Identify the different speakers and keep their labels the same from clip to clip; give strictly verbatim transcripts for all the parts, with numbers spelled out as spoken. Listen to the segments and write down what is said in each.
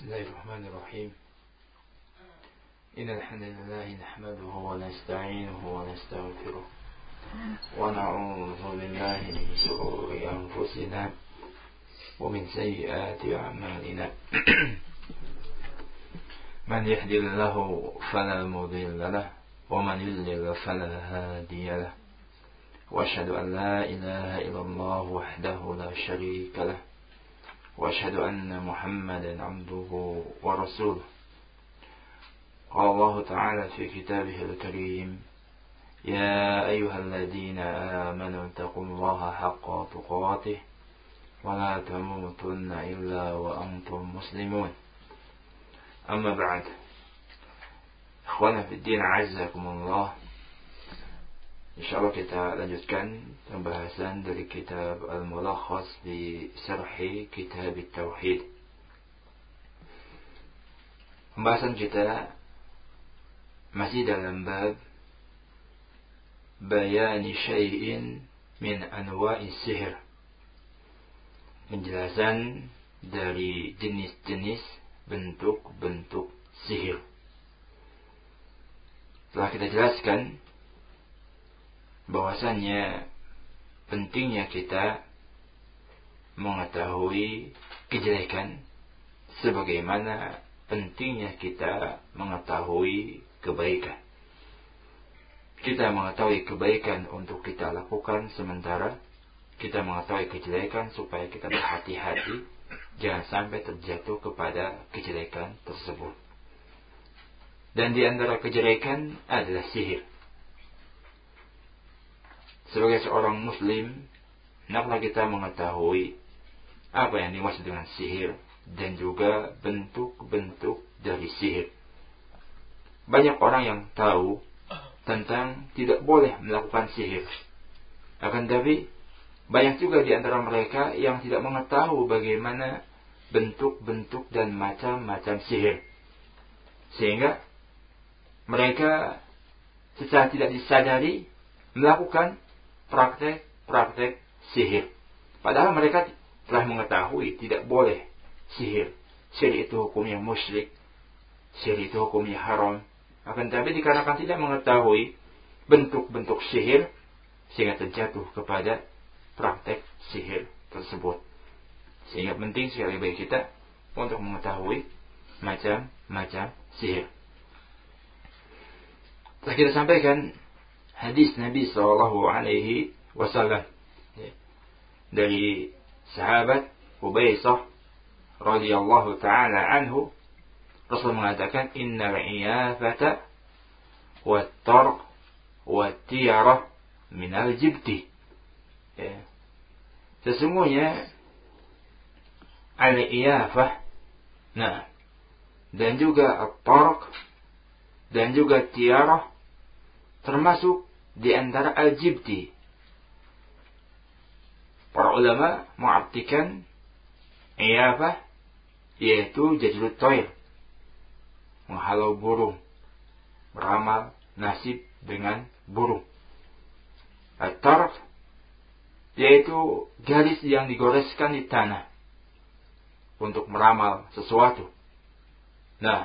Speaker 1: بسم الله الرحمن الرحيم إن الحمد لله نحمده ونستعينه ونستغفره ونعوذ بالله من شرور أنفسنا ومن سيئات أعمالنا من يهد الله فلا مضل له ومن يضلل فلا هادي له وأشهد أن لا إله إلا الله وحده لا شريك له وأشهد أن محمدا عبده ورسوله. قال الله تعالى في كتابه الكريم يا أيها الذين آمنوا اتقوا الله حق تقاته ولا تموتن إلا وأنتم مسلمون. أما بعد، إخوانا في الدين عزكم الله. InsyaAllah kita lanjutkan pembahasan dari kitab Al-Mulakhas di Syarhi Kitab Tauhid. Pembahasan kita masih dalam bab bayani syai'in min anwa'i sihir, penjelasan dari jenis-jenis bentuk-bentuk sihir. Telah kita jelaskan bahwasannya pentingnya kita mengetahui kejelekan sebagaimana pentingnya kita mengetahui kebaikan. Kita mengetahui kebaikan untuk kita lakukan, sementara kita mengetahui kejelekan supaya kita berhati-hati jangan sampai terjatuh kepada kejelekan tersebut. Dan di antara kejelekan adalah sihir. Sebagai seorang muslim, hendaklah kita mengetahui apa yang dimaksud dengan sihir dan juga bentuk-bentuk dari sihir. Banyak orang yang tahu tentang tidak boleh melakukan sihir. Akan tetapi banyak juga di antara mereka yang tidak mengetahui bagaimana bentuk-bentuk dan macam-macam sihir. Sehingga mereka secara tidak disadari melakukan praktek-praktek sihir. Padahal mereka telah mengetahui tidak boleh sihir. Sihir itu hukumnya musyrik. Sihir itu hukumnya haram. Akan tetapi dikarenakan tidak mengetahui bentuk-bentuk sihir, sehingga terjatuh kepada praktek sihir tersebut. Sehingga penting sekali bagi kita untuk mengetahui macam-macam sihir. Telah kita sampaikan hadis Nabi sallallahu alaihi wasallam dari sahabat Ubaisah radhiyallahu taala anhu. Rasul mengatakan innal iyafata wat tarq wat tiyarah minal jibti. Ya. Sesungguhnya al-iyafah, nah, dan juga at-tarq dan juga tiyarah termasuk di antara al-jibti. Para ulama mengartikan iyafah yaitu jadlut toir, menghalau burung, meramal nasib dengan burung. At-tarq yaitu garis yang digoreskan di tanah untuk meramal sesuatu. Nah,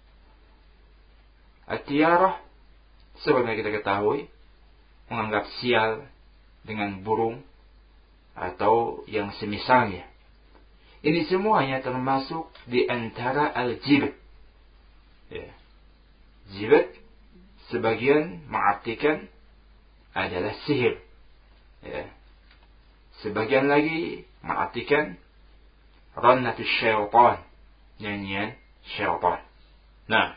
Speaker 1: at-tiyarah sebagaimana kita ketahui menganggap sial dengan burung atau yang semisalnya. Ini semuanya termasuk di antara al-jibt. Ya. Jibt sebagian mengartikan adalah sihir. Ya. Sebagian lagi mengartikan rannatus syaitan, nyanyian syaitan. Nah,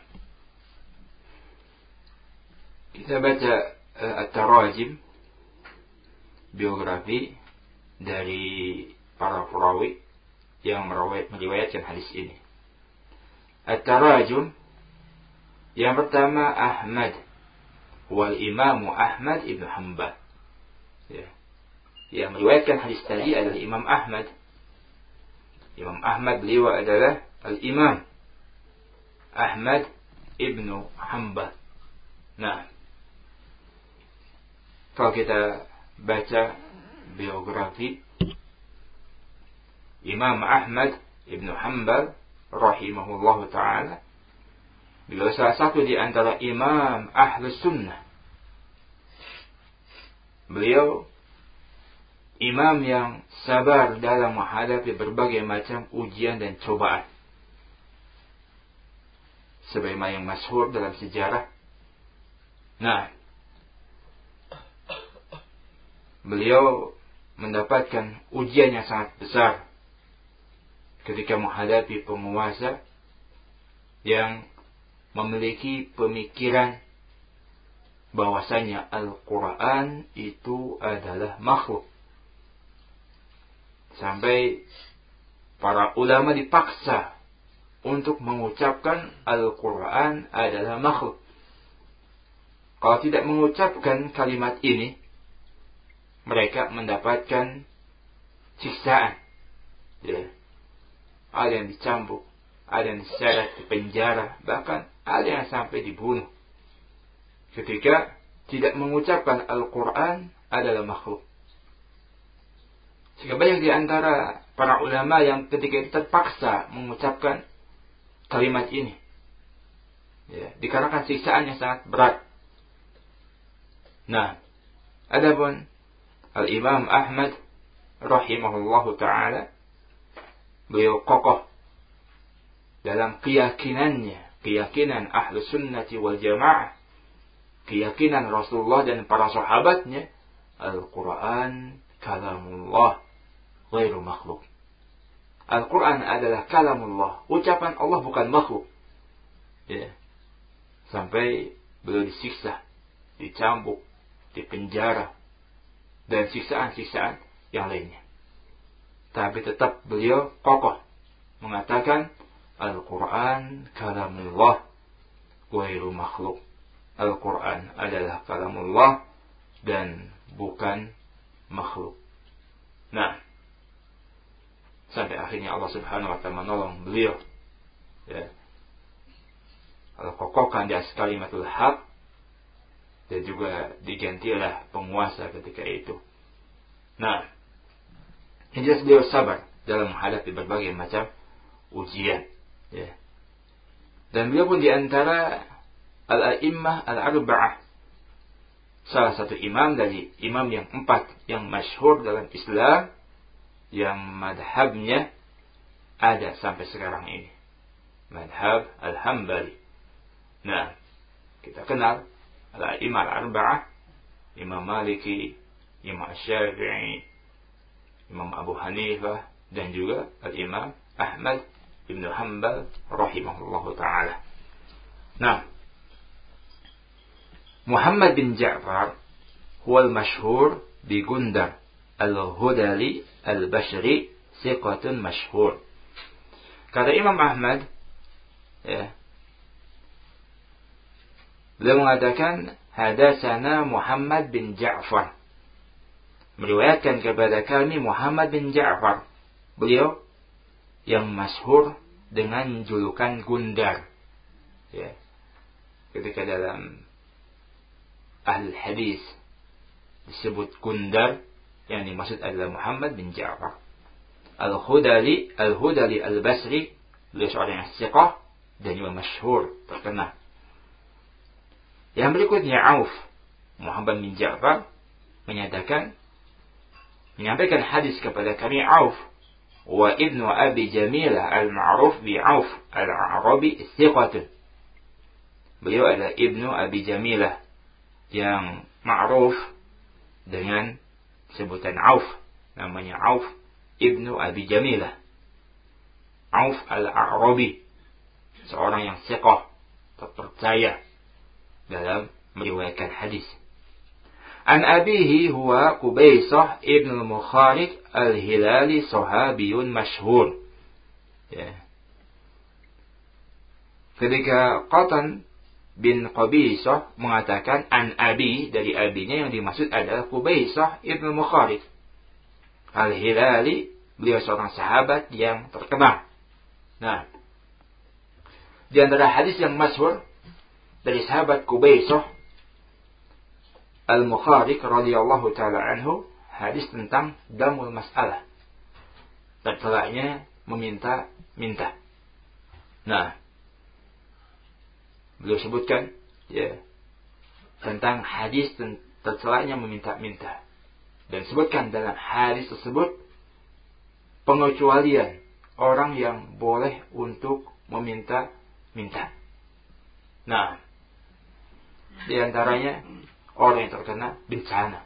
Speaker 1: kita baca uh, at-tarajim, biografi dari para perawi yang meriwayatkan hadis ini. At-tarajum, yang pertama Ahmad, wal Imamu Ahmad ibn Hanbal. Ya. Yang meriwayatkan hadis tadi adalah Imam Ahmad. Imam Ahmad beliau adalah al-Imam Ahmad ibn Hanbal. Nah, kalau kita baca biografi Imam Ahmad ibn Hanbal, rahimahullahu ta'ala, beliau salah satu di antara imam Ahlus Sunnah. Beliau imam yang sabar dalam menghadapi berbagai macam ujian dan cobaan. Sebagaimana yang masyhur dalam sejarah. Nah, beliau mendapatkan ujian yang sangat besar ketika menghadapi penguasa yang memiliki pemikiran bahwasanya Al-Quran itu adalah makhluk. Sampai para ulama dipaksa untuk mengucapkan Al-Quran adalah makhluk. Kalau tidak mengucapkan kalimat ini, mereka mendapatkan siksaan. Ya. Ada yang dicambuk, ada yang diseret di penjara, bahkan ada yang sampai dibunuh. Ketika tidak mengucapkan Al-Quran adalah makhluk. Sehingga banyak di antara para ulama yang ketika itu terpaksa mengucapkan kalimat ini. Ya, dikarenakan siksaan yang sangat berat. Nah, adapun Al-Imam Ahmad rahimahullahu ta'ala, beliau kokoh dalam keyakinannya, keyakinan Ahlus Sunnati wal Jamaah, keyakinan Rasulullah dan para sahabatnya, Al-Quran kalamullah ghairu makhluk. Al-Quran adalah kalamullah, ucapan Allah bukan makhluk. Ya. Sampai beliau disiksa, dicambuk, dipenjara, dan siksaan-siksaan yang lainnya. Tapi tetap beliau kokoh mengatakan Al-Quran kalamullah ghairu makhluk. Al-Quran adalah kalamullah dan bukan makhluk. Nah, sampai akhirnya Allah Subhanahu wa ta'ala menolong beliau. Ya. Allah kokohkan di atas kalimatul haq, dan juga digantilah penguasa ketika itu. Nah, yang jelas beliau sabar dalam menghadapi berbagai macam ujian. Ya. Dan beliau pun di antara al-a'immah al-arba'ah, salah satu imam dari imam yang empat yang masyhur dalam Islam, yang madhabnya ada sampai sekarang ini, madhab al-Hambali. Nah, kita kenal al-a'immah al-arba'ah, Imam Maliki, Imam Syafi'i, Imam Abu Hanifah, dan juga al-Imam Ahmad ibn Hanbal rahimahullahu ta'ala. Nah, Muhammad bin Ja'far huwa al-mashhur bi Gundar al-Hudali al-Bashri siqatun mashhur. Kata Imam Ahmad, ya, beliau mengatakan hadatsana Muhammad bin Ja'far, meriwayatkan kepada kami Muhammad bin Ja'far, beliau yang masyhur dengan julukan Gundar. Ya. Ketika dalam ahli hadis disebut Gundar, yang dimaksud adalah Muhammad bin Ja'far. Al-Hudali, Al-Hudali Al-Basri, beliau seorang yang siqah dan juga masyhur, terkenal. Yang berikutnya Auf, Muhammad bin Ja'far menyatakan, menyampaikan hadis kepada kami Auf, wa ibnu Abi Jamilah al-ma'ruf bi Auf al-Arabi thiqatun. Beliau adalah ibnu Abi Jamilah yang ma'ruf dengan sebutan Auf, namanya Auf ibnu Abi Jamilah, Auf al-Arabi, seorang yang thiqah, terpercaya dalam meriwayatkan hadis. An abihi huwa Qubaisah ibn al-Mukharik al-Hilali sahabiyun masyhur. Ya. Ketika Qatan bin Qubaisah mengatakan an abi, dari abinya yang dimaksud adalah Qubaisah ibn al-Mukharik al-Hilali, beliau seorang sahabat yang terkenal. Nah, di antara hadis yang masyhur dari sahabat Qubaisah Al-Mukharik radhiyallahu ta'ala anhu, hadis tentang damul mas'alah, tertelaknya meminta-minta. Nah, beliau sebutkan ya tentang hadis tercelanya meminta-minta, dan sebutkan dalam hadis tersebut pengecualian orang yang boleh untuk meminta-minta. Nah, di antaranya orang yang terkena bencana,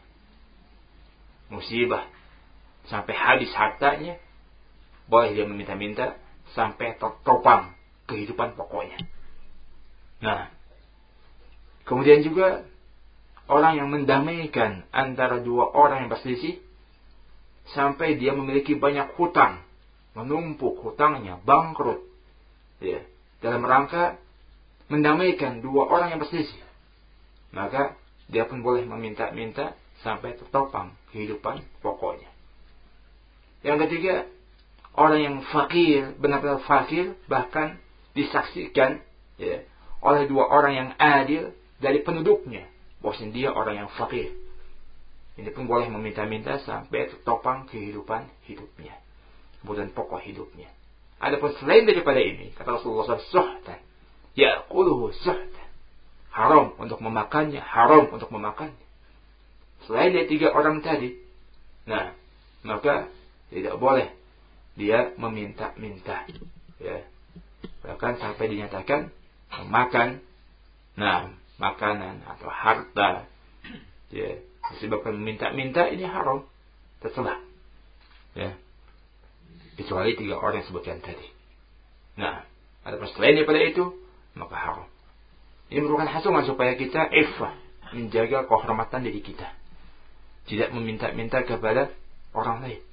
Speaker 1: musibah, sampai habis hartanya, boleh dia meminta-minta sampai tertopang kehidupan pokoknya. Nah, kemudian juga orang yang mendamaikan antara dua orang yang berselisih sampai dia memiliki banyak hutang, menumpuk hutangnya, bangkrut, ya, dalam rangka mendamaikan dua orang yang berselisih, maka dia pun boleh meminta-minta sampai tertopang kehidupan pokoknya. Yang ketiga, orang yang fakir, benar-benar fakir, bahkan disaksikan ya, oleh dua orang yang adil dari penduduknya bahwasanya dia orang yang fakir. Ini pun boleh meminta-minta sampai tertopang kehidupan hidupnya, kebutuhan pokok hidupnya. Adapun selain daripada ini, kata Rasulullah shallallahu alaihi wasallam, suhtan, ya'kuluhu suhtan, haram untuk memakannya, haram untuk memakannya. Selain dari tiga orang tadi, nah, maka tidak boleh dia meminta-minta, ya, bahkan sampai dinyatakan memakan, nah, makanan atau harta, ya, disebabkan meminta-minta, ini haram, tercela, ya, kecuali tiga orang yang sebutkan tadi. Nah, adapun selain daripada itu, maka haram. Ini merupakan hasungan supaya kita iffah, menjaga kehormatan diri kita, tidak meminta-minta kepada orang lain.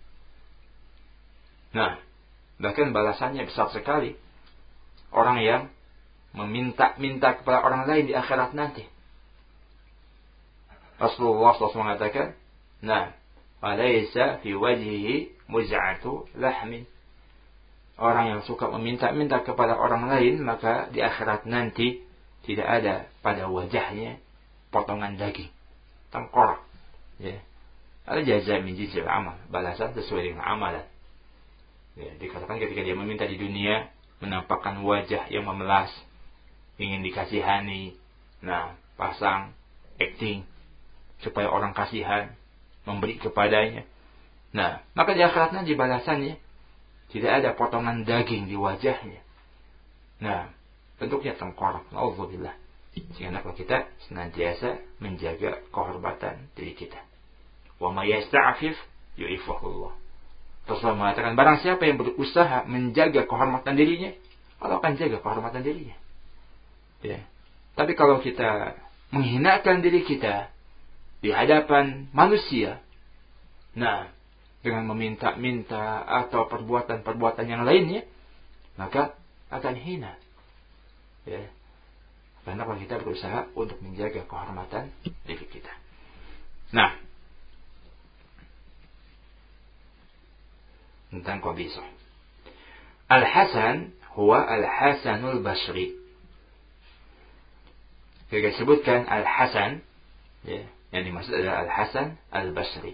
Speaker 1: Nah, bahkan balasannya besar sekali orang yang meminta-minta kepada orang lain di akhirat nanti. Rasulullah shallallahu alaihi wasallam mengatakan, nah, walaysa fi wajhihi muz'atu lahmin. Orang yang suka meminta-minta kepada orang lain, maka di akhirat nanti tidak ada pada wajahnya potongan daging, tengkorak, ya. Ada jaza min jinsil amal, balasan sesuai dengan amalan. Ya, dikatakan ketika dia meminta di dunia, menampakkan wajah yang memelas, ingin dikasihani, nah, pasang acting supaya orang kasihan, memberi kepadanya. Nah, maka di akhirat nanti balasannya tidak ada potongan daging di wajahnya. Nah, bentuknya tengkorak. Nauzubillah. Sehingga naklah kita senantiasa menjaga kehormatan diri kita. Wa may yasta'fif yu'iffuhullah. Rasulullah mengatakan, barang siapa yang berusaha menjaga kehormatan dirinya, Allah akan jaga kehormatan dirinya. Ya. Tapi kalau kita menghinakan diri kita di hadapan manusia, nah, dengan meminta-minta atau perbuatan-perbuatan yang lainnya, maka akan hina. Ya. Karena kalau kita berusaha untuk menjaga kehormatan diri kita. Nah, tentang qabisah. Al-Hasan huwa Al-Hasanul Basri. Kita sebutkan Al-Hasan, ya, yang dimaksud adalah Al-Hasan Al-Basri.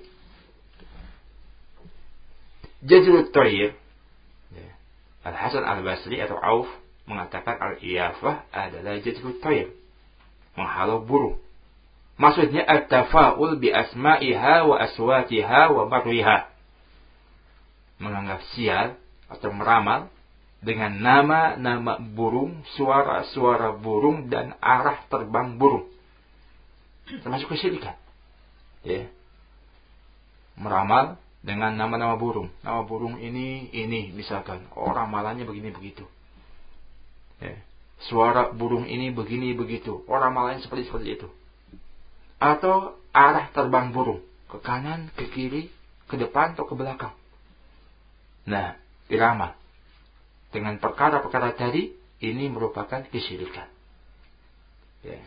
Speaker 1: Jazrut Thayyib, ya, Al-Hasan Al-Basri atau Auf mengatakan al-iyafah adalah jazrut thayyib, menghalau burung. Maksudnya at-tafa'ul bi asma'iha wa aswatiha wa barriha, menganggap sial atau meramal dengan nama-nama burung, suara-suara burung, dan arah terbang burung. Termasuk kesyirikan. Ya. Meramal dengan nama-nama burung. Nama burung ini, ini misalkan. Oh, ramalannya begini begitu. Ya. Suara burung ini begini begitu. Oh, ramalannya seperti seperti itu. Atau arah terbang burung. Ke kanan, ke kiri, ke depan, atau ke belakang. Nah, diramal. Dengan perkara-perkara tadi, ini merupakan kesyirikan. Ya.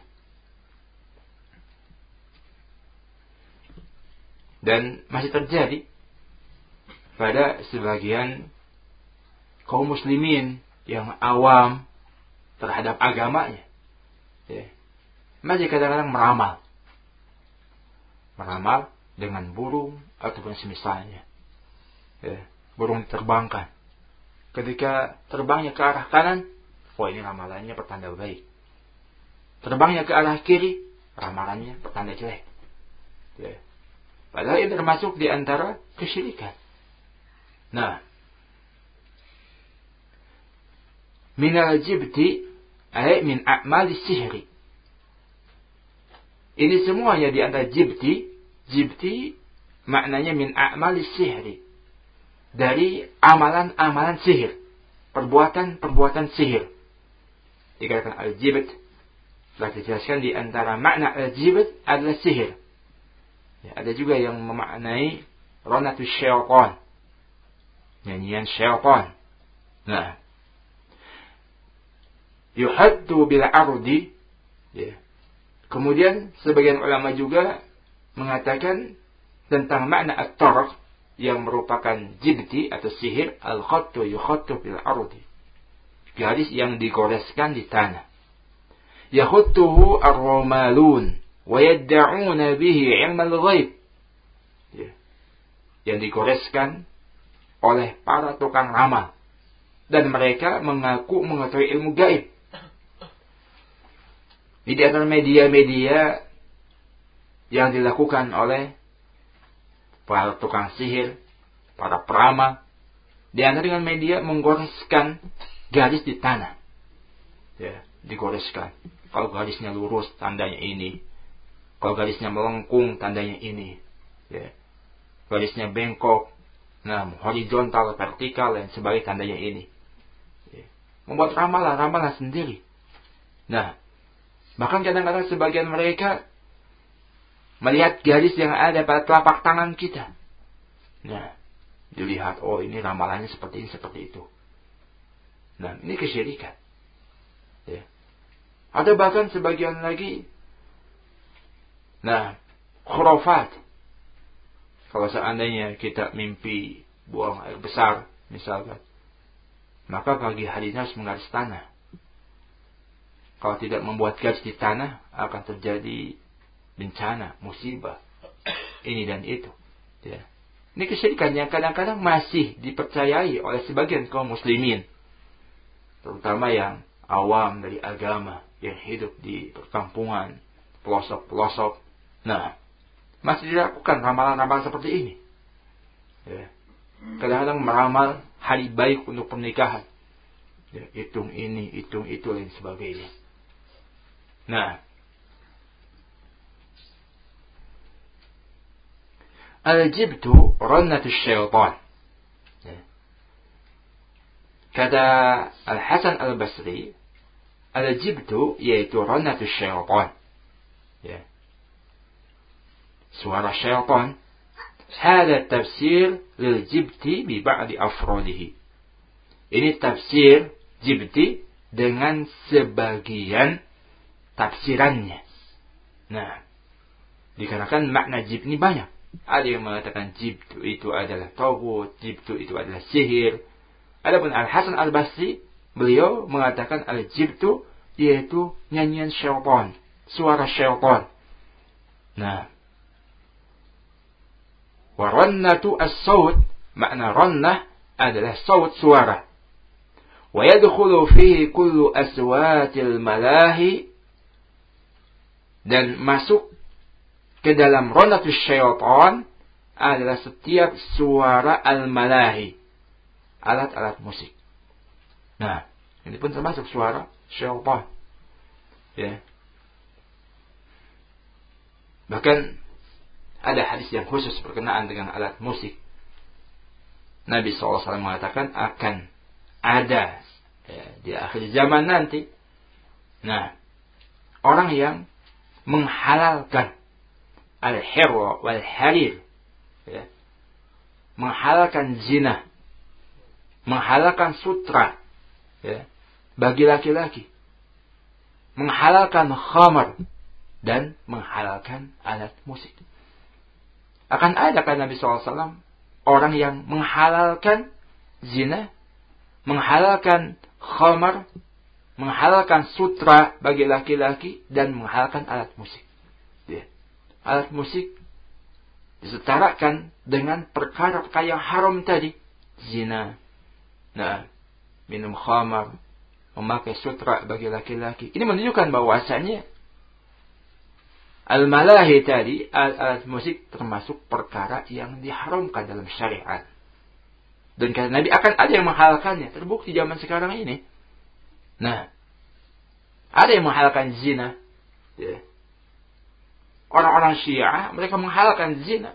Speaker 1: Dan masih terjadi pada sebagian kaum muslimin yang awam terhadap agamanya. Ya. Masih kadang-kadang meramal. Meramal dengan burung ataupun semisalnya. Ya. Burung diterbangkan. Ketika terbangnya ke arah kanan, oh ini ramalannya pertanda baik. Terbangnya ke arah kiri, ramalannya pertanda jelek. Ya. Padahal itu termasuk di antara kesyirikan. Nah, minal jibti ay min a'mali sihri. Ini semuanya di antara jibti. Jibti maknanya min a'mali sihri. Dari amalan-amalan sihir. Perbuatan-perbuatan sihir. Dikatakan al-jibt. Telah dijelaskan di antara makna al-jibt adalah sihir. Ya, ada juga yang memaknai ronatu syaitan. Nyanyian syaitan. Nah. Yuhaddu bil ardi. Ya. Kemudian sebagian ulama juga mengatakan tentang makna at-tarq yang merupakan jibti atau sihir, al-khattu yukhattu bil ardi. Garis yang digoreskan di tanah. Yakhuttuhu ar-ramalun wa yad'una bihi 'ilm al-ghaib. Ya. Yang digoreskan oleh para tukang ramal dan mereka mengaku mengetahui ilmu gaib. Di antara media-media yang dilakukan oleh para tukang sihir, para peramal, di antara dengan media menggoreskan garis di tanah. Ya, digoreskan. Kalau garisnya lurus, tandanya ini. Kalau garisnya melengkung, tandanya ini. Ya. Garisnya bengkok, nah, horizontal, vertikal, dan sebagainya, tandanya ini. Ya. Membuat ramalan-ramalan sendiri. Nah, bahkan kadang-kadang sebagian mereka melihat garis yang ada pada telapak tangan kita. Nah, dilihat, oh ini ramalannya seperti ini, seperti itu. Nah, ini kesyirikan. Ya. Ada bahkan sebagian lagi, nah, khurafat. Kalau seandainya kita mimpi buang air besar, misalkan, maka pagi harinya harus menggaris tanah. Kalau tidak membuat garis di tanah, akan terjadi bencana, musibah, ini dan itu. Ya. Ini kesyirikan yang kadang-kadang masih dipercayai oleh sebagian kaum muslimin, terutama yang awam dari agama, yang hidup di perkampungan, pelosok-pelosok. Nah, masih dilakukan ramalan-ramalan seperti ini. Ya. Kadang-kadang meramal hari baik untuk pernikahan. Ya, hitung ini, hitung itu, dan sebagainya. Nah, al-jibtu rannatu syaitan. Ya. Kata Al-Hasan Al-Basri, al-jibtu yaitu rannatu syaitan. Ya. Suara syaitan. Hada tafsir lil jibti bi ba'di afrodihi. Ini tafsir jibti dengan sebagian tafsirannya. Nah, dikarenakan makna jib ini banyak. Ada yang mengatakan jibtu itu adalah tagut, jibtu itu adalah sihir. Adapun Al-Hasan Al-Basri, beliau mengatakan al-jibtu yaitu nyanyian syaitan, suara syaitan. Nah, wa rannatu as-saut, makna rannah adalah saut, suara. Wa yadkhulu fihi kullu aswatil malahi, dan masuk ke dalam rannatu syaitan adalah setiap suara al-malahi, alat-alat musik. Nah, ini pun termasuk suara syaitan. Ya. Bahkan ada hadis yang khusus berkenaan dengan alat musik. Nabi shallallahu alaihi wasallam mengatakan akan ada ya, di akhir zaman nanti, nah, orang yang menghalalkan al-hirra wal harir, ya, menghalalkan zina, menghalalkan sutra, ya, bagi laki-laki, menghalalkan khamar, dan menghalalkan alat musik. Akan ada, kata Nabi shallallahu alaihi wasallam, orang yang menghalalkan zina, menghalalkan khamar, menghalalkan sutra bagi laki-laki, dan menghalalkan alat musik. Ya. Alat musik disetarakan dengan perkara-perkara yang haram tadi. Zina, nah, minum khamar, memakai sutra bagi laki-laki. Ini menunjukkan bahwasanya al-malahi tadi, alat musik termasuk perkara yang diharamkan dalam syariat. Dan kata Nabi akan ada yang menghalalkannya. Terbukti zaman sekarang ini. Nah, ada yang menghalalkan zina. Ya. Orang-orang Syiah, mereka menghalalkan zina.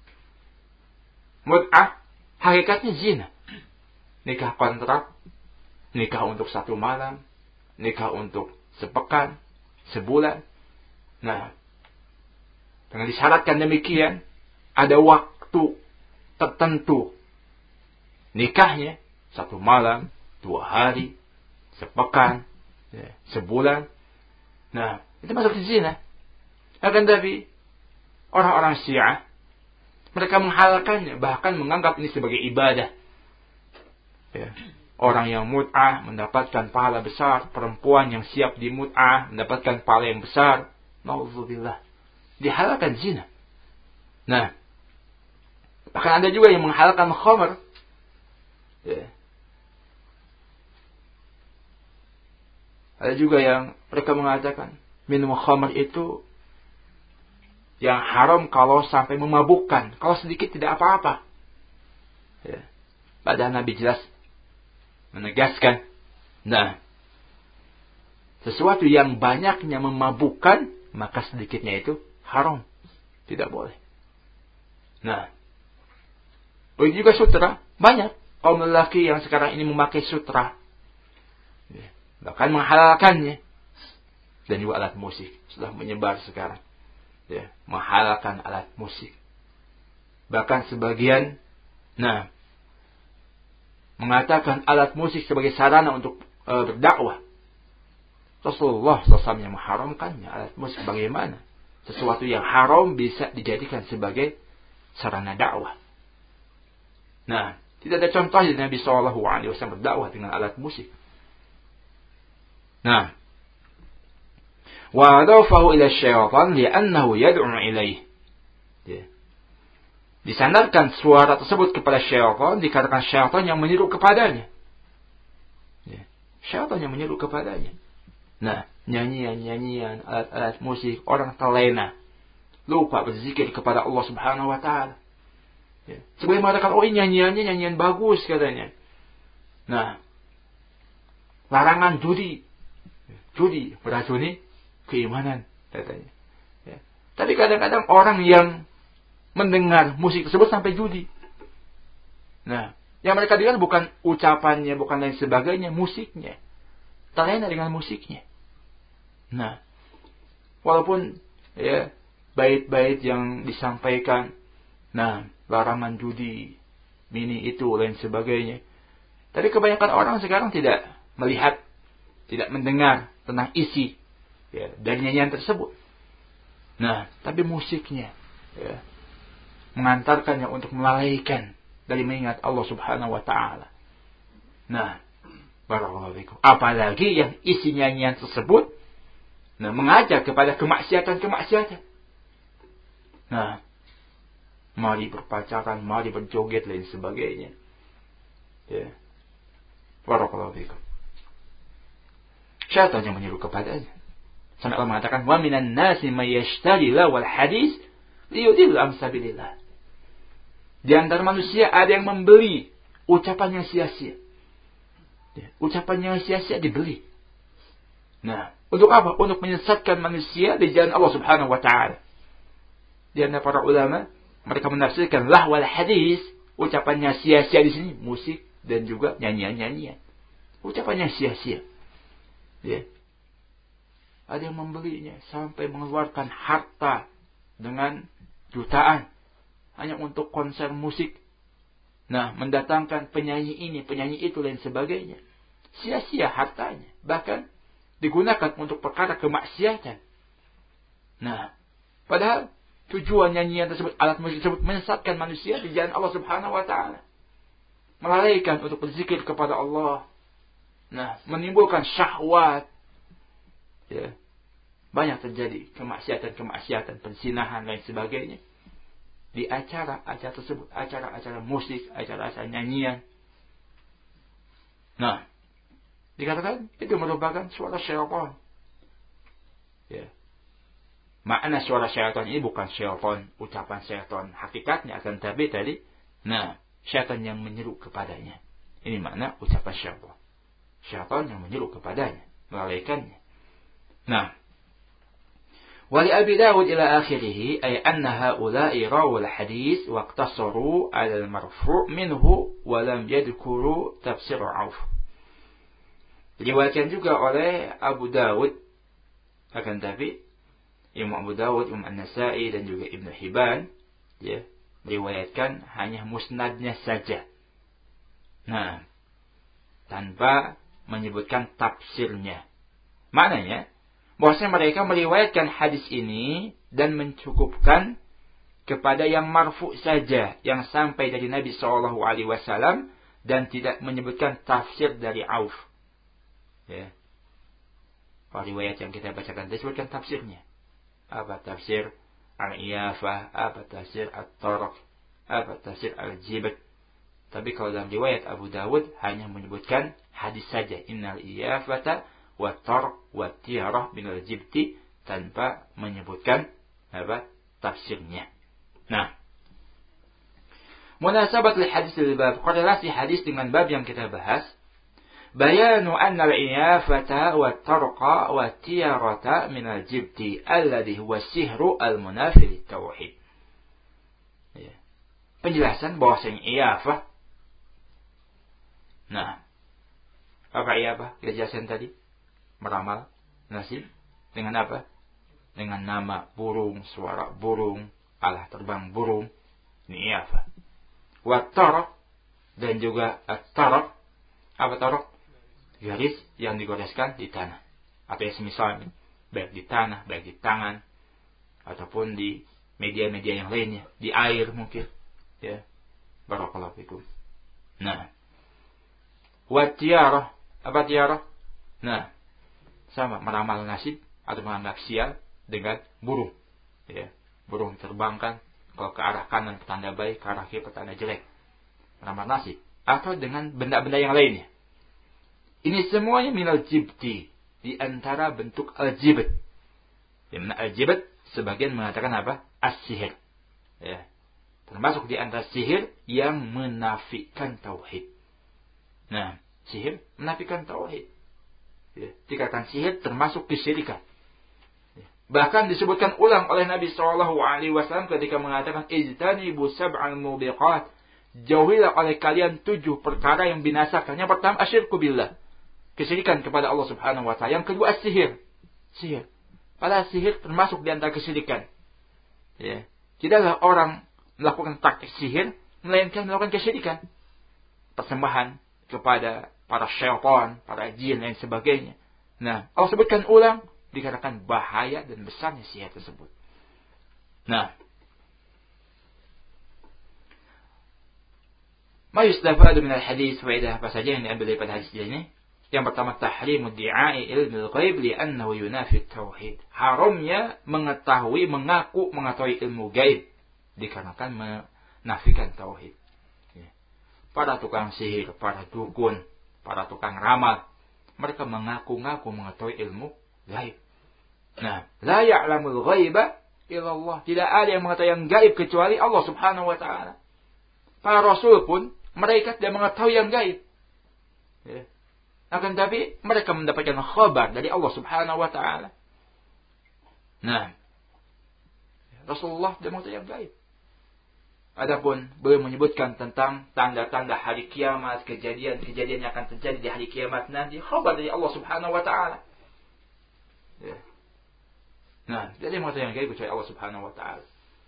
Speaker 1: Mut'ah, hakikatnya zina. Nikah kontrak, nikah untuk satu malam, nikah untuk sepekan, sebulan. Nah, dengan disyaratkan demikian, ada waktu tertentu nikahnya, satu malam, dua hari, sepekan, ya, sebulan. Nah, itu masuk di zina. Akan tapi orang-orang Syiah, mereka menghalalkannya, bahkan menganggap ini sebagai ibadah. Ya. Orang yang mut'ah mendapatkan pahala besar, perempuan yang siap di mut'ah mendapatkan pahala yang besar. Nauzubillah. Dihalalkan zina. Nah, bahkan ada juga yang menghalalkan khamr. Ya. Ada juga yang mereka mengatakan minum khamr itu yang haram kalau sampai memabukkan. Kalau sedikit tidak apa-apa. Ya. Padahal Nabi jelas menegaskan. Nah, sesuatu yang banyaknya memabukkan, maka sedikitnya itu haram. Tidak boleh. Nah, begitu juga sutra. Banyak kaum lelaki yang sekarang ini memakai sutra. Ya. Bahkan menghalalkannya. Dan juga alat musik. Sudah menyebar sekarang. Ya. Menghalalkan alat musik. Bahkan sebagian, nah, mengatakan alat musik sebagai sarana untuk e, berdakwah. Rasulullah shallallahu alaihi wasallam yang mengharamkannya. Alat musik bagaimana? Sesuatu yang haram bisa dijadikan sebagai sarana dakwah. Nah, tidak ada contoh dari Nabi shallallahu alaihi wasallam berdakwah dengan alat musik. Nah, wa adafahu ila syaitan li'annahu yad'u ilaihi. Disandarkan suara tersebut kepada syaitan dikarenakan syaitan yang menyeru kepadanya. Ya. Syaitan yang menyeru kepadanya. Nah, nyanyian-nyanyian, alat-alat musik, orang terlena. Lupa berzikir kepada Allah Subhanahu wa taala. Ya. Sebagai mengatakan, oh ini nyanyiannya nyanyian bagus katanya. Nah, larangan judi. Judi beracuni keimanan katanya. Ya. Tapi kadang-kadang orang yang mendengar musik tersebut sampai judi. Nah, yang mereka dengar bukan ucapannya, bukan lain sebagainya, musiknya. Terlena dengan musiknya. Nah, walaupun ya bait-bait yang disampaikan, nah, larangan judi, mini itu, lain sebagainya. Tapi kebanyakan orang sekarang tidak melihat, tidak mendengar tentang isi ya, dari nyanyian tersebut. Nah, tapi musiknya, ya, mengantarkannya untuk melalaikan dari mengingat Allah Subhanahu wa taala. Nah, barakallahu fikum. Apalagi yang isi nyanyian tersebut nah mengajak kepada kemaksiatan-kemaksiatan. Nah, mari berpacaran, mari berjoget lain sebagainya. Ya. Barakallahu fikum. Syaitan yang menyeru kepadanya. Sampai Allah mengatakan, "Wa minan nasi may yashtari lawal hadis liyudillu an sabilillah." Di antara manusia ada yang membeli ucapan yang sia-sia. Ya, ucapan yang sia-sia dibeli. Nah, untuk apa? Untuk menyesatkan manusia di jalan Allah Subhanahu wa taala. Di antara para ulama, mereka menafsirkan lahwal hadis, ucapannya sia-sia di sini musik dan juga nyanyian-nyanyian. Ucapannya sia-sia. Ya. Ada yang membelinya sampai mengeluarkan harta dengan jutaan hanya untuk konser musik. Nah, mendatangkan penyanyi ini, penyanyi itu, dan sebagainya. Sia-sia hartanya. Bahkan digunakan untuk perkara kemaksiatan. Nah, padahal tujuan nyanyian tersebut, alat musik tersebut menyesatkan manusia di jalan Allah Subhanahu wa taala. Melalaikan untuk berzikir kepada Allah. Nah, menimbulkan syahwat. Ya. Banyak terjadi kemaksiatan-kemaksiatan, perzinahan, lain sebagainya. Di acara-acara tersebut, acara-acara musik, acara-acara nyanyian. Nah, Dikatakan itu merupakan suara syaitan. Ya. Makna suara syaitan ini bukan syaitan, ucapan syaitan hakikatnya, akan tapi tadi, nah, syaitan yang menyeru kepadanya. Ini makna ucapan syaitan. Syaitan yang menyeru kepadanya, melalaikannya. Nah, wali Abi Dawud ila akhirih ay anna haula'i rawu al-hadis wa iqtasaru 'ala al-marfu' minhu wa lam yadhkuru tafsir Auf. Diriwayatkan juga oleh Abu Dawud, akan tapi Imam Abu Dawud, Imam An-Nasa'i dan juga Ibnu Hibban, ya, meriwayatkan hanya musnadnya saja. Nah, tanpa menyebutkan tafsirnya. Maknanya bahwasanya mereka meriwayatkan hadis ini dan mencukupkan kepada yang marfu saja, yang sampai dari Nabi Shallallahu Alaihi Wasallam, dan tidak menyebutkan tafsir dari Auf. Ya. Kalau riwayat yang kita bacakan disebutkan tafsirnya. Apa tafsir al-iyafah, apa tafsir at-tarq, apa tafsir al-jibat. Tapi kalau dalam riwayat Abu Dawud hanya menyebutkan hadis saja, innal iyafata wa tarq wa tiyarah minal jibti, tanpa menyebutkan apa tafsirnya. Nah, munasabat li hadis al-bab, korelasi hadis dengan bab yang kita bahas. Bayanu anna al-iyafata wa tarqa wa tiyarata minal jibti alladhi huwa sihru al-munafi lit-tauhid. Ya. Penjelasan bahwasanya iyafah. Nah, apa iyafah? Kita jelaskan tadi. Meramal nasib dengan apa? Dengan nama burung, suara burung, alah terbang burung. Ini iyafah. Wa tarq, dan juga at-tarq. Apa tarq? Garis yang digoreskan di tanah. Atau yang semisal, baik di tanah, baik di tangan, ataupun di media-media yang lainnya, di air mungkin. Ya, barakallahu fikum. Nah, wa tiyarah, apa tiyarah? Nah, sama, meramal nasib atau menganggap sial dengan burung. Ya, burung terbangkan, kalau ke arah kanan petanda baik, ke arah kiri petanda jelek. Meramal nasib. Atau dengan benda-benda yang lainnya. Ini semuanya minal jibti, di antara bentuk al-jibat. Yang mana al-jibat sebagian mengatakan apa? As-sihir. Ya. Termasuk di antara sihir yang menafikan tauhid. Nah, sihir menafikan tauhid. Ya. Dikatakan sihir termasuk kesyirikan. Ya. Bahkan disebutkan ulang oleh Nabi Shallallahu Alaihi Wasallam ketika mengatakan ijtanibu sab'al mubiqat, jauhilah oleh kalian tujuh perkara yang binasakan. Yang pertama asyirku billah, kesyirikan kepada Allah Subhanahu wa taala. Yang kedua sihir. Sihir. Padahal sihir termasuk di antara kesyirikan. Ya. Tidaklah orang melakukan praktik sihir melainkan melakukan kesyirikan. Persembahan kepada para syaitan, para jin dan sebagainya. Nah, Allah sebutkan ulang dikatakan bahaya dan besarnya sihir tersebut. Nah, ma yustafadu min al-hadis, faedah apa saja yang diambil daripada hadis ini? Yang pertama, tahrimu di'ai ilmu ghaib li'annahu yunafi tauhid. Haramnya mengetahui, mengaku mengetahui ilmu gaib dikarenakan menafikan tauhid. Ya. Para tukang sihir, para dukun, para tukang ramal, mereka mengaku-ngaku mengetahui ilmu gaib. Nah, la ya'lamul ghaiba illallah. Tidak ada yang mengetahui yang gaib kecuali Allah Subhanahu wa taala. Para rasul pun mereka tidak mengetahui yang gaib. Ya. Akan tapi mereka mendapatkan khabar dari Allah Subhanahu wa taala. Nah, Rasulullah tidak mengetahui yang gaib. Adapun beliau menyebutkan tentang tanda-tanda hari kiamat, kejadian-kejadian yang akan terjadi di hari kiamat nanti, khabar dari Allah Subhanahu wa taala. Ya. Nah, tidak ada yang mengetahui yang gaib kecuali Allah Subhanahu wa taala.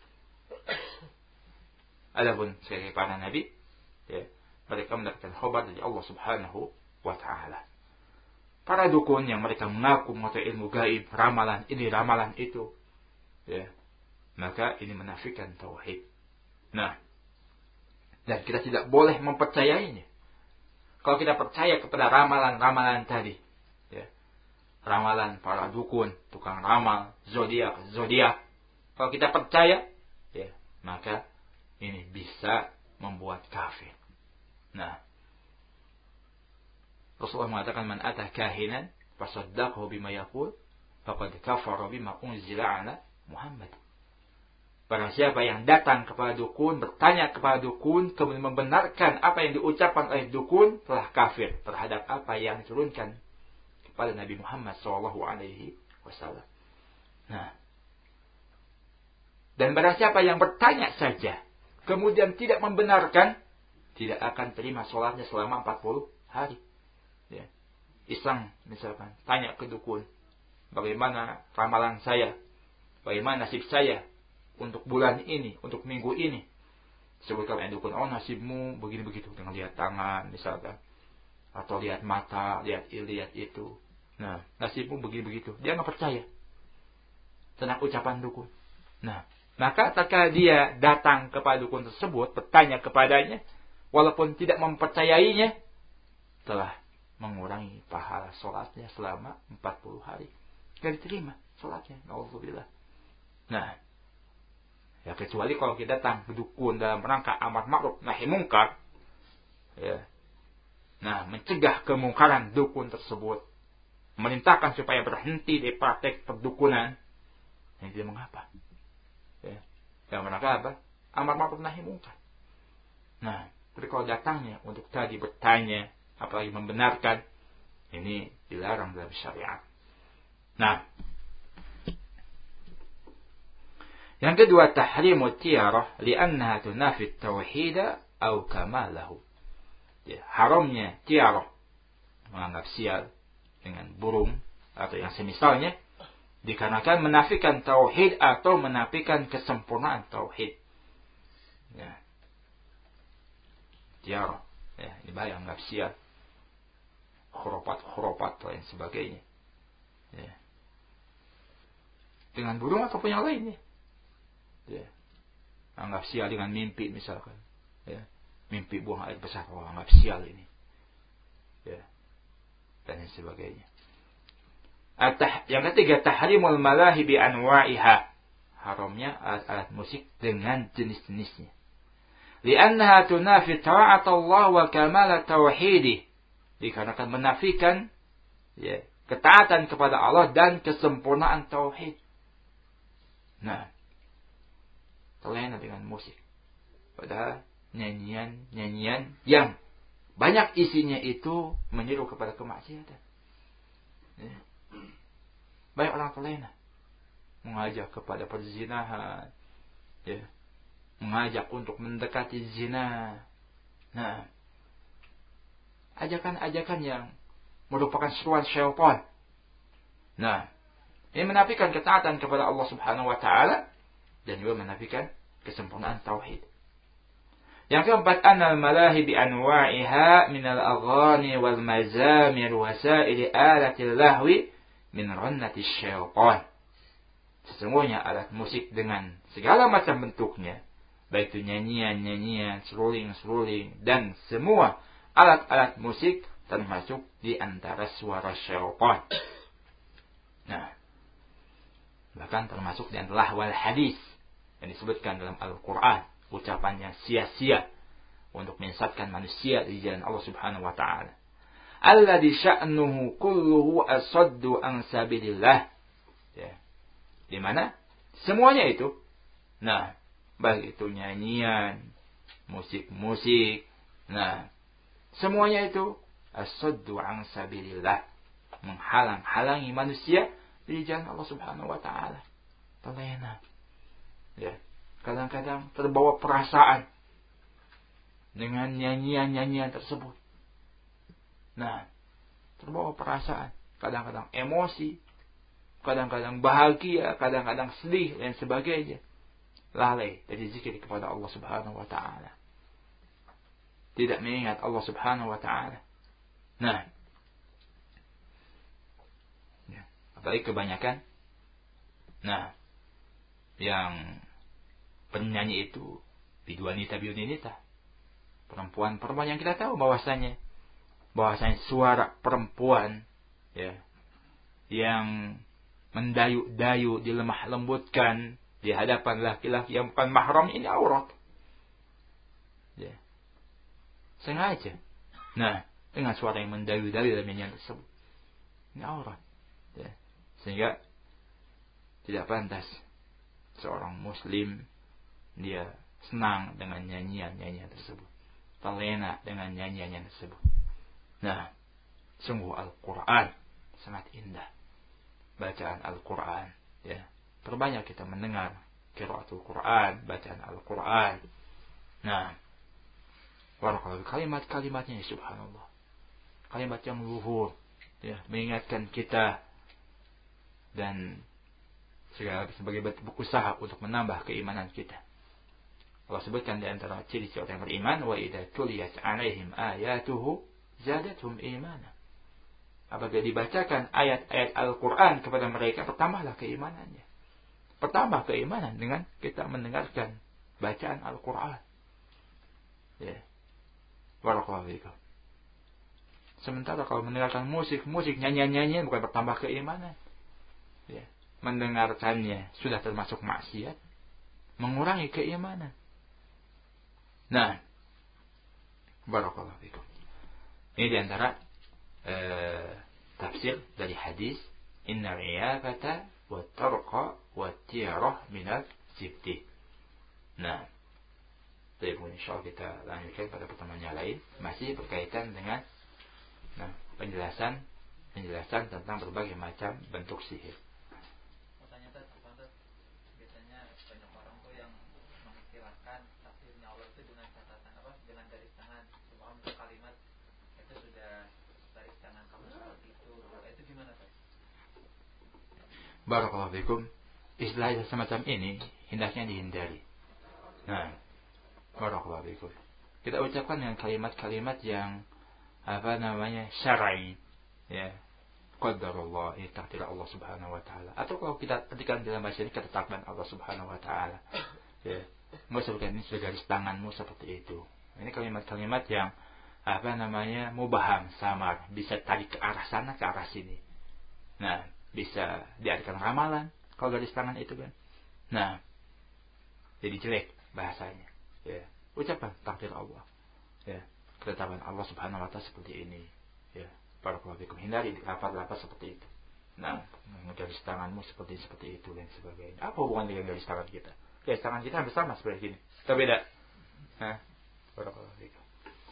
Speaker 1: Adapun sebagai para nabi, ya, mereka mendapatkan khabar dari Allah Subhanahu wa ta'ala. Para dukun yang mereka mengaku mengetahui ilmu gaib, ramalan ini, ramalan itu, ya, maka ini menafikan tauhid. Nah, dan kita tidak boleh mempercayainya. Kalau kita percaya kepada ramalan-ramalan tadi, ya, ramalan para dukun, tukang ramal, zodiak, zodiak, kalau kita percaya, ya, maka ini bisa membuat kafir. Nah, Rasulullah mengatakan man atah kahinan fasaddaqahu bima yaqul faqad kafara bima unzila ala Muhammad. Barang siapa yang datang kepada dukun, bertanya kepada dukun, kemudian membenarkan apa yang diucapkan oleh dukun, telah kafir terhadap apa yang diturunkan kepada Nabi Muhammad shallallahu alaihi wasallam. Nah, dan barang siapa yang bertanya saja, kemudian tidak membenarkan, tidak akan terima sholatnya selama empat puluh hari. Ya. Iseng misalkan, tanya ke dukun, bagaimana ramalan saya, bagaimana nasib saya untuk bulan ini, untuk minggu ini. Sebutkan oleh dukun, oh nasibmu begini-begitu, dengan lihat tangan misalkan, atau lihat mata, lihat ini, lihat itu. Nah, nasibmu begini-begitu. Dia nggak percaya tentang ucapan dukun. Nah, maka ketika dia datang kepada dukun tersebut, bertanya kepadanya, walaupun tidak mempercayainya, telah mengurangi pahala sholatnya selama empat puluh hari. Tidak diterima sholatnya. Alhamdulillah. Nah, ya kecuali kalau kita datang ke dukun dalam rangka amar ma'ruf nahi mungkar, ya. Nah, mencegah kemungkaran dukun tersebut, merintahkan supaya berhenti dari praktek perdukunan, yang tidak mengapa. Ya. Dalam rangka apa? Amar ma'ruf nahi mungkar. Nah, tapi kalau datangnya untuk tadi bertanya, apalagi membenarkan, ini dilarang dalam syariat. Nah, yang kedua, tahrimu tiarah li'annaha tunafi tauhid atau kamalahu. Ya, haramnya tiarah, menganggap sial dengan burung atau yang semisalnya, dikarenakan menafikan tauhid atau menafikan kesempurnaan tauhid. Ya. Tiarah, ya, ini bahaya anggap sial, khurafat-khurafat dan sebagainya. Ya. Dengan burung ataupun yang lainnya. Ya. Anggap sial dengan mimpi misalkan. Ya. Mimpi buang air besar, oh, anggap sial ini. Ya. Dan sebagainya. Atah, yang ketiga, tahrimul malahi bi anwa'iha. Haramnya alat-alat musik dengan jenis-jenisnya. Li'annaha tunafi ta'atullah wa kamala tauhidih. Dikarenakan menafikan, ya, ketaatan kepada Allah dan kesempurnaan tauhid. Nah, terlena dengan musik. Padahal nyanyian-nyanyian yang banyak isinya itu menyeru kepada kemaksiatan. Ya. Banyak orang terlena, mengajak kepada perzinahan, ya, mengajak untuk mendekati zina. Nah, ajakan-ajakan yang merupakan seruan syaitan. Nah, ini menafikan ketaatan kepada Allah Subhanahu wa taala dan juga menafikan kesempurnaan tauhid. Yang keempat, anal malahi bi anwa'iha min al-aghani wal mazamir wa sa'iri alatil lahwi min rannati syaitan. Sesungguhnya alat musik dengan segala macam bentuknya, baik itu nyanyian-nyanyian, seruling-seruling, dan semua alat-alat musik termasuk di antara suara syaitan. Nah, bahkan termasuk di antara lahwal hadis yang disebutkan dalam Al-Quran, ucapan yang sia-sia untuk menyesatkan manusia di jalan Allah Subhanahu wa taala. Alladzi sya'nuhu kulluhu asaddu an sabilillah. Ya. Di mana semuanya itu, nah, baik itu nyanyian, musik-musik, nah, semuanya itu asaddu an sabilillah, menghalang-halangi manusia di jalan Allah Subhanahu wa taala. Terlena. Ya. Kadang-kadang terbawa perasaan dengan nyanyian-nyanyian tersebut. Nah, terbawa perasaan, kadang-kadang emosi, kadang-kadang bahagia, kadang-kadang sedih dan sebagainya. Lalai dari zikir kepada Allah Subhanahu wa taala. Tidak mengingat Allah Subhanahu wa taala. Nah, ya, apalagi kebanyakan, nah, yang penyanyi itu biduanita-biduanita, perempuan-perempuan yang kita tahu bahwasanya bahwasanya suara perempuan, ya, yang mendayu-dayu, dilemah lembutkan di hadapan laki-laki yang bukan mahram, ini aurat. Ya. Sengaja. Nah, dengan suara yang mendayu-dayu dalam nyanyian tersebut. Ini aurat. Ya. Sehingga tidak pantas seorang muslim dia senang dengan nyanyian-nyanyian tersebut, terlena dengan nyanyian-nyanyian tersebut. Nah, sungguh Al-Quran sangat indah. Bacaan Al-Quran, ya. Perbanyak kita mendengar qiraatul Quran, bacaan Al-Quran. Nah, barakallahu kalimat-kalimatnya, subhanallah. Kalimat yang luhur, ya, mengingatkan kita dan segala sebagai bentuk usaha untuk menambah keimanan kita. Allah sebutkan di antara ciri-ciri orang yang beriman, wa idza tuliyat 'alaihim ayatuhu zadatuhum imana. Apabila dibacakan ayat-ayat Al-Quran kepada mereka, bertambahlah keimanannya. Bertambah keimanan dengan kita mendengarkan bacaan Al-Quran. Ya. Barakallahu fiikum. Sementara kalau mendengarkan musik, musik nyanyian-nyanyian bukan bertambah keimanan. Ya. Mendengarkannya sudah termasuk maksiat, mengurangi keimanan. Nah, barakallahu fiikum. Ini diantara eh, tafsir dari hadis inna riyafata wa tarqa wa tirah minal jibti. Nah, jadi insyaallah kita lanjutkan pada pertemuan yang lain, masih berkaitan dengan nah, penjelasan penjelasan tentang berbagai macam bentuk sihir.
Speaker 2: Biasanya banyak orang tuh yang mengistilahkan tafsirnya Allah itu dengan catatan apa, dengan garis tangan. Cuma untuk kalimat itu sudah garis tangan kamu seperti itu. Itu gimana, Pak?
Speaker 1: Barakallahu fikum. Istilah semacam ini hendaknya dihindari. Nah, barakallahu fikum. Kita ucapkan dengan kalimat-kalimat yang apa namanya syar'i, ya. Qadarullah, ini takdir Allah Subhanahu wa taala. Atau kalau kita ketikkan dalam bahasa ini ketetapan Allah Subhanahu wa taala. Ya. Enggak seperti ini sudah garis tanganmu seperti itu. Ini kalimat-kalimat yang apa namanya mubaham, samar, bisa tarik ke arah sana ke arah sini. Nah, bisa diartikan ramalan kalau garis tangan itu kan. Nah, jadi jelek bahasanya. Ya. Ucapan takdir Allah. Ya. Ketetapan Allah Subhanahu wa taala seperti ini. Ya. Barakallahu fikum. Hindari lafaz-lafaz seperti itu. Nah, garis tanganmu seperti seperti itu dan sebagainya. Apa hubungan dengan garis tangan kita? Garis tangan kita hampir sama seperti ini. Tapi beda. Nah, barakallahu fikum.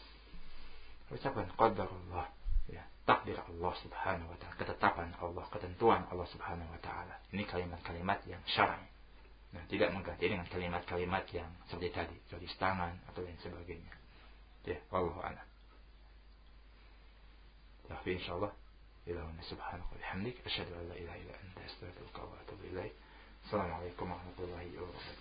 Speaker 1: Ucapan qadarullah, ya, takdir Allah Subhanahu wa taala, ketetapan Allah, ketentuan Allah Subhanahu wa taala. Ini kalimat-kalimat yang syar'i. Nah, tidak mengganti dengan kalimat-kalimat yang seperti tadi, garis tangan atau lain sebagainya. Ya, wallahu a'lam. Tapi insyaallah ilahuna subhanaka wa bihamdik asyhadu an la ilaha illa anta astaghfiruka wa atubu ilaik. Assalamualaikum warahmatullahi wabarakatuh.